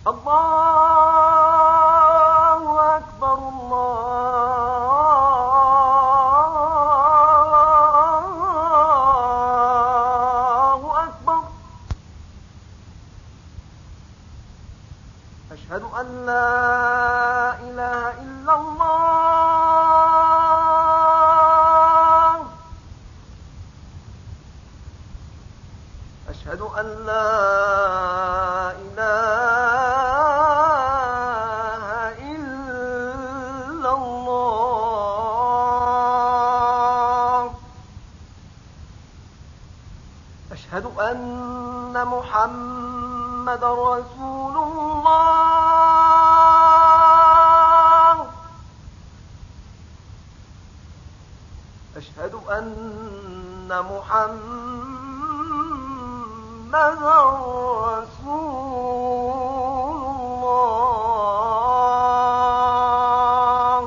الله أكبر الله أكبر. أشهد أن لا إله إلا الله. أشهد أن لا إله إلا الله. أشهد أن محمدًا رسول الله. أشهد أن محمدًا رسول الله.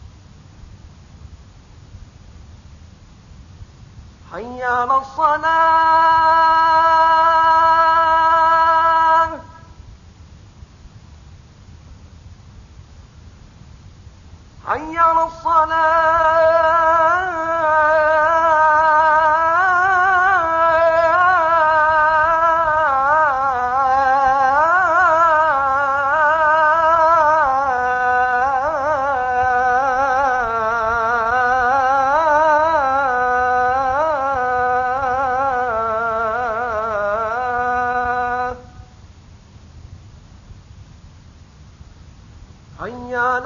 حي على الصلاة. حي على حي على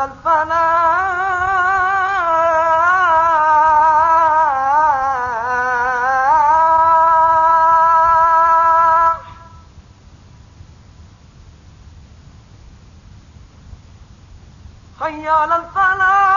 الفلاح. حي على الفلاح.